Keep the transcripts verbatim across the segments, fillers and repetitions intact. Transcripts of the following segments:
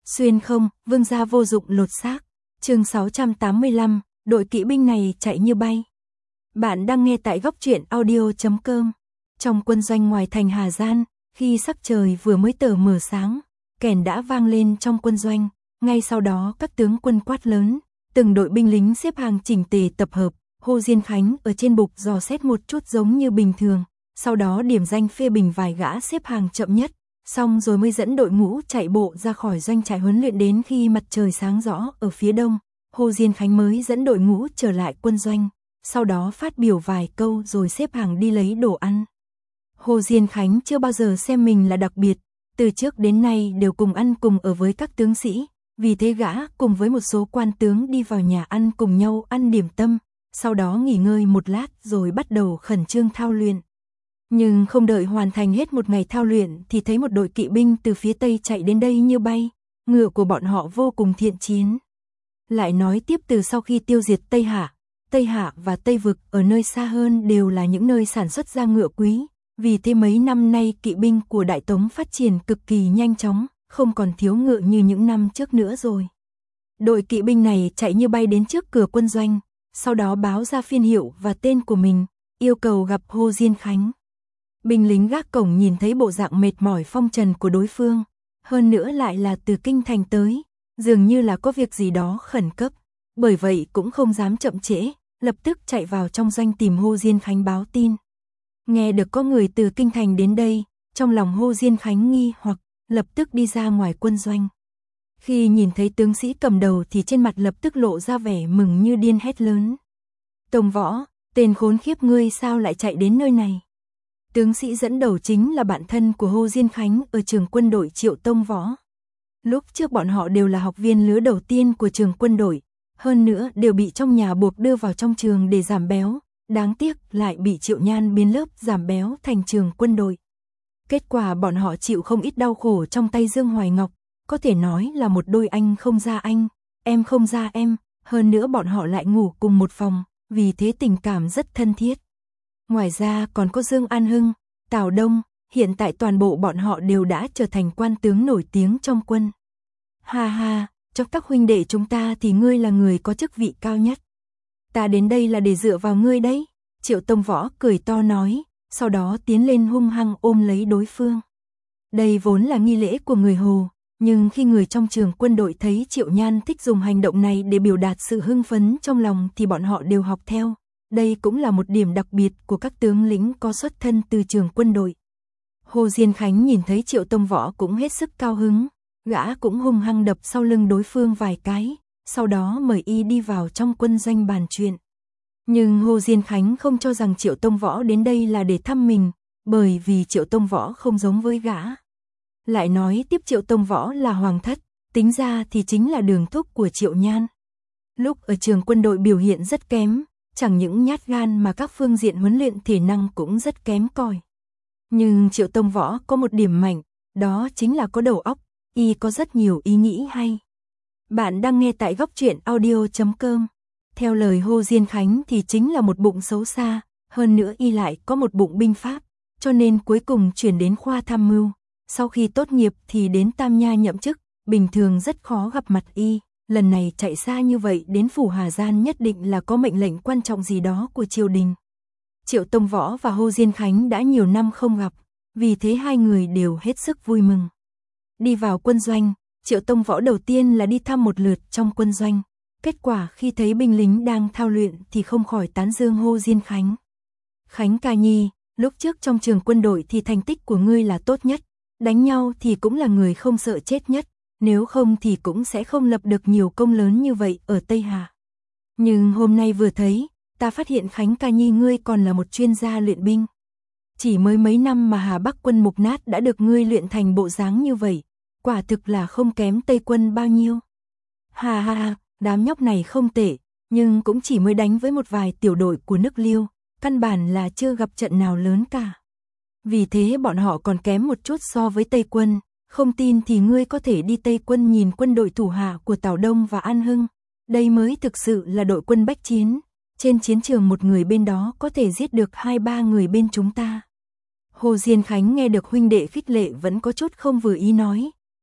Xuyên không, vương gia vô dụng lột xác. Chương sáu trăm tám mươi lăm, đội kỵ binh này chạy như bay. Bạn đang nghe tại góc truyện audio chấm com. Trong quân doanh ngoài thành Hà Gian, khi sắc trời vừa mới tờ mờ sáng, kèn đã vang lên trong quân doanh, ngay sau đó các tướng quân quát lớn, từng đội binh lính xếp hàng chỉnh tề tập hợp. Hồ Diên Khánh ở trên bục dò xét một chút giống như bình thường, sau đó điểm danh phê bình vài gã xếp hàng chậm nhất, xong rồi mới dẫn đội ngũ chạy bộ ra khỏi doanh trại huấn luyện. Đến khi mặt trời sáng rõ ở phía đông, Hồ Diên Khánh mới dẫn đội ngũ trở lại quân doanh, sau đó phát biểu vài câu rồi xếp hàng đi lấy đồ ăn. Hồ Diên Khánh chưa bao giờ xem mình là đặc biệt, từ trước đến nay đều cùng ăn cùng ở với các tướng sĩ, vì thế gã cùng với một số quan tướng đi vào nhà ăn cùng nhau ăn điểm tâm, sau đó nghỉ ngơi một lát rồi bắt đầu khẩn trương thao luyện. Nhưng không đợi hoàn thành hết một ngày thao luyện thì thấy một đội kỵ binh từ phía tây chạy đến đây như bay, ngựa của bọn họ vô cùng thiện chiến. Lại nói tiếp, từ sau khi tiêu diệt Tây Hạ, Tây Hạ và Tây Vực ở nơi xa hơn đều là những nơi sản xuất ra ngựa quý, vì thế mấy năm nay kỵ binh của Đại Tống phát triển cực kỳ nhanh chóng, không còn thiếu ngựa như những năm trước nữa rồi. Đội kỵ binh này chạy như bay đến trước cửa quân doanh, sau đó báo ra phiên hiệu và tên của mình, yêu cầu gặp Hồ Diên Khánh. Binh lính gác cổng nhìn thấy bộ dạng mệt mỏi phong trần của đối phương, hơn nữa lại là từ kinh thành tới, dường như là có việc gì đó khẩn cấp, bởi vậy cũng không dám chậm trễ, lập tức chạy vào trong doanh tìm Hồ Diên Khánh báo tin. Nghe được có người từ kinh thành đến đây, trong lòng Hồ Diên Khánh nghi hoặc, lập tức đi ra ngoài quân doanh. Khi nhìn thấy tướng sĩ cầm đầu thì trên mặt lập tức lộ ra vẻ mừng như điên, hét lớn: Tông Võ, tên khốn khiếp, ngươi sao lại chạy đến nơi này? Tướng sĩ dẫn đầu chính là bạn thân của Hồ Diên Khánh ở trường quân đội Triệu Tông Võ. Lúc trước bọn họ đều là học viên lứa đầu tiên của trường quân đội, hơn nữa đều bị trong nhà buộc đưa vào trong trường để giảm béo, đáng tiếc lại bị Triệu Nhan biến lớp giảm béo thành trường quân đội. Kết quả bọn họ chịu không ít đau khổ trong tay Dương Hoài Ngọc, có thể nói là một đôi anh không ra anh, em không ra em, hơn nữa bọn họ lại ngủ cùng một phòng, vì thế tình cảm rất thân thiết. Ngoài ra còn có Dương An Hưng, Tào Đông, hiện tại toàn bộ bọn họ đều đã trở thành quan tướng nổi tiếng trong quân. Ha ha, trong các huynh đệ chúng ta thì ngươi là người có chức vị cao nhất. Ta đến đây là để dựa vào ngươi đấy, Triệu Tông Võ cười to nói, sau đó tiến lên hung hăng ôm lấy đối phương. Đây vốn là nghi lễ của người Hồ, nhưng khi người trong trường quân đội thấy Triệu Nhan thích dùng hành động này để biểu đạt sự hưng phấn trong lòng thì bọn họ đều học theo. Đây cũng là một điểm đặc biệt của các tướng lĩnh có xuất thân từ trường quân đội. Hồ Diên Khánh nhìn thấy Triệu Tông Võ cũng hết sức cao hứng, gã cũng hung hăng đập sau lưng đối phương vài cái, sau đó mời y đi vào trong quân doanh bàn chuyện. Nhưng Hồ Diên Khánh không cho rằng Triệu Tông Võ đến đây là để thăm mình, bởi vì Triệu Tông Võ không giống với gã. Lại nói tiếp, Triệu Tông Võ là hoàng thất, tính ra thì chính là đường thúc của Triệu Nhan. Lúc ở trường quân đội biểu hiện rất kém, chẳng những nhát gan mà các phương diện huấn luyện thể năng cũng rất kém cỏi. Nhưng Triệu Tông Võ có một điểm mạnh, đó chính là có đầu óc, y có rất nhiều ý nghĩ hay. Bạn đang nghe tại góc truyện audio chấm com. Theo lời Hồ Diên Khánh thì chính là một bụng xấu xa, hơn nữa y lại có một bụng binh pháp, cho nên cuối cùng chuyển đến khoa tham mưu. Sau khi tốt nghiệp thì đến Tam Nha nhậm chức, bình thường rất khó gặp mặt y. Lần này chạy xa như vậy đến phủ Hà Gian nhất định là có mệnh lệnh quan trọng gì đó của triều đình. Triệu Tông Võ và Hồ Diên Khánh đã nhiều năm không gặp, vì thế hai người đều hết sức vui mừng. Đi vào quân doanh, Triệu Tông Võ đầu tiên là đi thăm một lượt trong quân doanh. Kết quả khi thấy binh lính đang thao luyện thì không khỏi tán dương Hồ Diên Khánh. Khánh ca nhi, lúc trước trong trường quân đội thì thành tích của ngươi là tốt nhất, đánh nhau thì cũng là người không sợ chết nhất. Nếu không thì cũng sẽ không lập được nhiều công lớn như vậy ở Tây Hà. Nhưng hôm nay vừa thấy, ta phát hiện Khánh ca nhi ngươi còn là một chuyên gia luyện binh. Chỉ mới mấy năm mà Hà Bắc quân mục nát đã được ngươi luyện thành bộ dáng như vậy, quả thực là không kém Tây quân bao nhiêu. Hà hà hà, đám nhóc này không tệ, nhưng cũng chỉ mới đánh với một vài tiểu đội của nước Liêu, căn bản là chưa gặp trận nào lớn cả. Vì thế bọn họ còn kém một chút so với Tây quân. Không tin thì ngươi có thể đi Tây quân nhìn quân đội thủ hạ của Tào Đông và An Hưng. Đây mới thực sự là đội quân bách chiến. Trên chiến trường một người bên đó có thể giết được hai ba người bên chúng ta. Hồ Diên Khánh nghe được huynh đệ khích lệ vẫn có chút không vừa ý nói.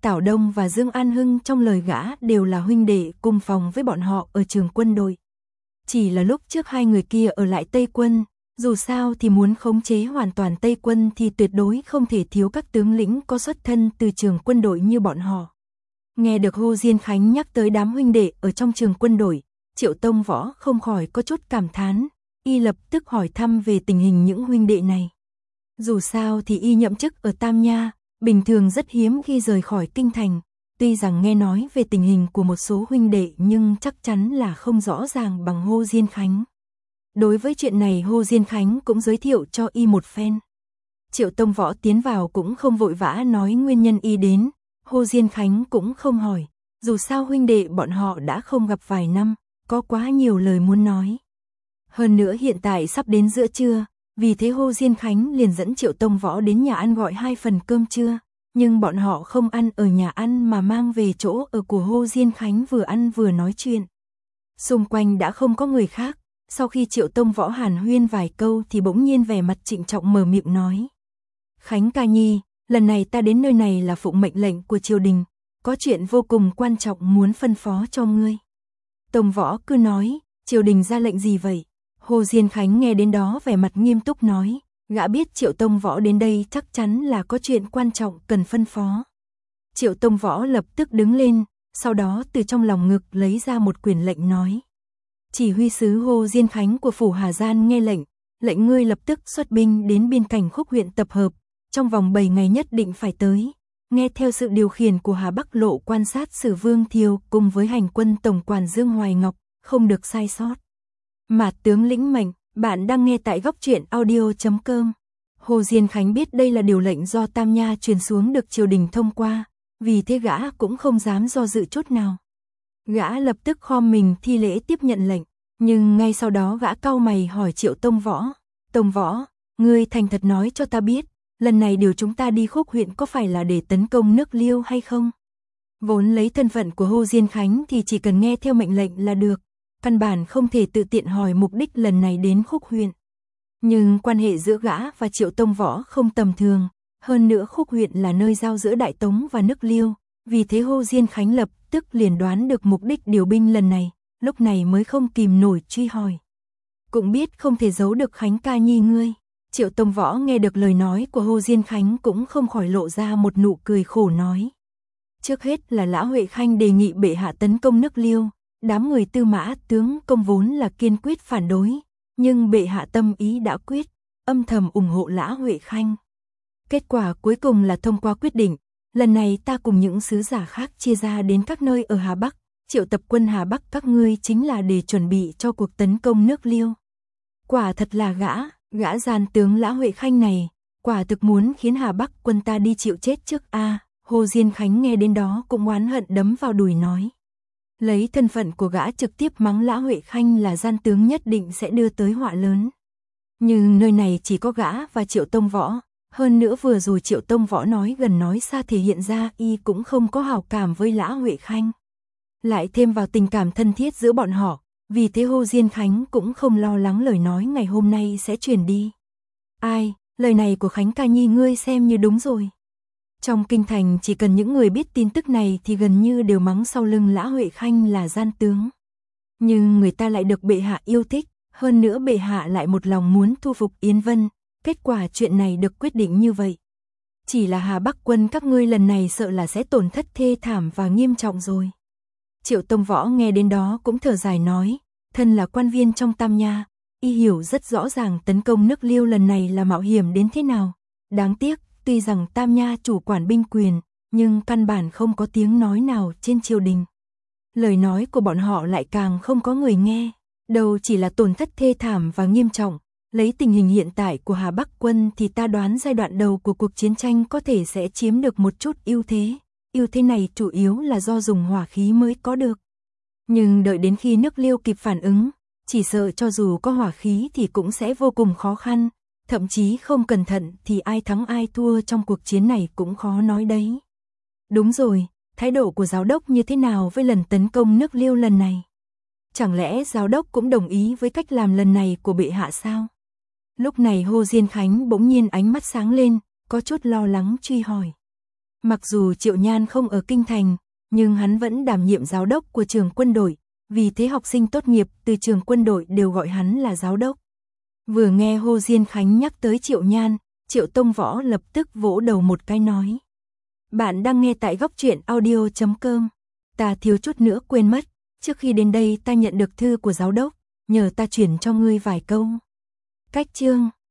Tảo Đông và Dương An Hưng trong lời gã đều là huynh đệ cùng phòng với bọn họ ở trường quân đội. Chỉ là lúc trước hai người kia ở lại Tây quân, dù sao thì muốn khống chế hoàn toàn Tây quân thì tuyệt đối không thể thiếu các tướng lĩnh có xuất thân từ trường quân đội như bọn họ. Nghe được Hồ Diên Khánh nhắc tới đám huynh đệ ở trong trường quân đội, Triệu Tông Võ không khỏi có chút cảm thán, y lập tức hỏi thăm về tình hình những huynh đệ này. Dù sao thì y nhậm chức ở Tam Nha, bình thường rất hiếm khi rời khỏi kinh thành, tuy rằng nghe nói về tình hình của một số huynh đệ nhưng chắc chắn là không rõ ràng bằng Hồ Diên Khánh. Đối với chuyện này Hồ Diên Khánh cũng giới thiệu cho y một phen. Triệu Tông Võ tiến vào cũng không vội vã nói nguyên nhân y đến, Hồ Diên Khánh cũng không hỏi, dù sao huynh đệ bọn họ đã không gặp vài năm, có quá nhiều lời muốn nói. Hơn nữa hiện tại sắp đến giữa trưa, vì thế Hồ Diên Khánh liền dẫn Triệu Tông Võ đến nhà ăn gọi hai phần cơm trưa, nhưng bọn họ không ăn ở nhà ăn mà mang về chỗ ở của Hồ Diên Khánh vừa ăn vừa nói chuyện. Xung quanh đã không có người khác, sau khi Triệu Tông Võ hàn huyên vài câu thì bỗng nhiên vẻ mặt trịnh trọng mở miệng nói. Khánh ca nhi, lần này ta đến nơi này là phụng mệnh lệnh của triều đình, có chuyện vô cùng quan trọng muốn phân phó cho ngươi. Tông Võ cứ nói, triều đình ra lệnh gì vậy? Hồ Diên Khánh nghe đến đó vẻ mặt nghiêm túc nói, gã biết Triệu Tông Võ đến đây chắc chắn là có chuyện quan trọng cần phân phó. Triệu Tông Võ lập tức đứng lên, sau đó từ trong lòng ngực lấy ra một quyển lệnh nói. Chỉ huy sứ Hồ Diên Khánh của phủ Hà Gian nghe lệnh, lệnh ngươi lập tức xuất binh đến biên cảnh Khúc huyện tập hợp, trong vòng bảy ngày nhất định phải tới, nghe theo sự điều khiển của Hà Bắc Lộ quan sát Sử Vương Thiều cùng với hành quân tổng quản Dương Hoài Ngọc, không được sai sót. Mạt tướng lĩnh mệnh, bạn đang nghe tại góc truyện audio chấm com. Hồ Diên Khánh biết đây là điều lệnh do Tam Nha truyền xuống được triều đình thông qua, vì thế gã cũng không dám do dự chút nào. Gã lập tức khom mình thi lễ tiếp nhận lệnh, nhưng ngay sau đó gã cau mày hỏi Triệu Tông Võ. Tông Võ, ngươi thành thật nói cho ta biết, lần này điều chúng ta đi Khúc huyện có phải là để tấn công nước Liêu hay không? Vốn lấy thân phận của Hồ Diên Khánh thì chỉ cần nghe theo mệnh lệnh là được, căn bản không thể tự tiện hỏi mục đích lần này đến Khúc huyện. Nhưng quan hệ giữa gã và Triệu Tông Võ không tầm thường, hơn nữa Khúc huyện là nơi giao giữa Đại Tống và nước Liêu, vì thế Hồ Diên Khánh lập tức liền đoán được mục đích điều binh lần này, lúc này mới không kìm nổi truy hỏi. Cũng biết không thể giấu được Khánh ca nhi ngươi. Triệu Tông Võ nghe được lời nói của Hồ Diên Khánh cũng không khỏi lộ ra một nụ cười khổ nói. Trước hết là Lã Huệ Khanh đề nghị bệ hạ tấn công nước Liêu, đám người Tư Mã tướng công vốn là kiên quyết phản đối, nhưng bệ hạ tâm ý đã quyết, âm thầm ủng hộ Lã Huệ Khanh. Kết quả cuối cùng là thông qua quyết định, lần này ta cùng những sứ giả khác chia ra đến các nơi ở Hà Bắc, triệu tập quân Hà Bắc các ngươi chính là để chuẩn bị cho cuộc tấn công nước Liêu. Quả thật là gã, gã gian tướng Lã Huệ Khanh này, quả thực muốn khiến Hà Bắc quân ta đi chịu chết trước a. À, Hồ Diên Khánh nghe đến đó cũng oán hận đấm vào đùi nói. Lấy thân phận của gã trực tiếp mắng Lã Huệ Khanh là gian tướng nhất định sẽ đưa tới họa lớn. Nhưng nơi này chỉ có gã và Triệu Tông Võ, hơn nữa vừa rồi Triệu Tông Võ nói gần nói xa thể hiện ra y cũng không có hảo cảm với Lã Huệ Khanh. Lại thêm vào tình cảm thân thiết giữa bọn họ, vì thế Hồ Diên Khánh cũng không lo lắng lời nói ngày hôm nay sẽ truyền đi. Ai, lời này của Khánh ca nhi ngươi xem như đúng rồi. Trong kinh thành chỉ cần những người biết tin tức này thì gần như đều mắng sau lưng Lã Huệ Khanh là gian tướng. Nhưng người ta lại được bệ hạ yêu thích, hơn nữa bệ hạ lại một lòng muốn thu phục Yến Vân, kết quả chuyện này được quyết định như vậy. Chỉ là Hà Bắc quân các ngươi lần này sợ là sẽ tổn thất thê thảm và nghiêm trọng rồi. Triệu Tông Võ nghe đến đó cũng thở dài nói, thân là quan viên trong Tam Nha, y hiểu rất rõ ràng tấn công nước Liêu lần này là mạo hiểm đến thế nào. Đáng tiếc, tuy rằng Tam Nha chủ quản binh quyền, nhưng căn bản không có tiếng nói nào trên triều đình. Lời nói của bọn họ lại càng không có người nghe, đâu chỉ là tổn thất thê thảm và nghiêm trọng. Lấy tình hình hiện tại của Hà Bắc quân thì ta đoán giai đoạn đầu của cuộc chiến tranh có thể sẽ chiếm được một chút ưu thế. Ưu thế này chủ yếu là do dùng hỏa khí mới có được. Nhưng đợi đến khi nước Liêu kịp phản ứng, chỉ sợ cho dù có hỏa khí thì cũng sẽ vô cùng khó khăn, thậm chí không cẩn thận thì ai thắng ai thua trong cuộc chiến này cũng khó nói đấy. Đúng rồi, thái độ của giáo đốc như thế nào với lần tấn công nước Liêu lần này? Chẳng lẽ giáo đốc cũng đồng ý với cách làm lần này của bệ hạ sao? Lúc này Hồ Diên Khánh bỗng nhiên ánh mắt sáng lên, có chút lo lắng truy hỏi. Mặc dù Triệu Nhan không ở Kinh Thành, nhưng hắn vẫn đảm nhiệm giáo đốc của trường quân đội, vì thế học sinh tốt nghiệp từ trường quân đội đều gọi hắn là giáo đốc. Vừa nghe Hồ Diên Khánh nhắc tới Triệu Nhan, Triệu Tông Võ lập tức vỗ đầu một cái nói. Bạn đang nghe tại góc truyện audio chấm com. Ta thiếu chút nữa quên mất, trước khi đến đây ta nhận được thư của giáo đốc, nhờ ta chuyển cho ngươi vài câu. Cách chương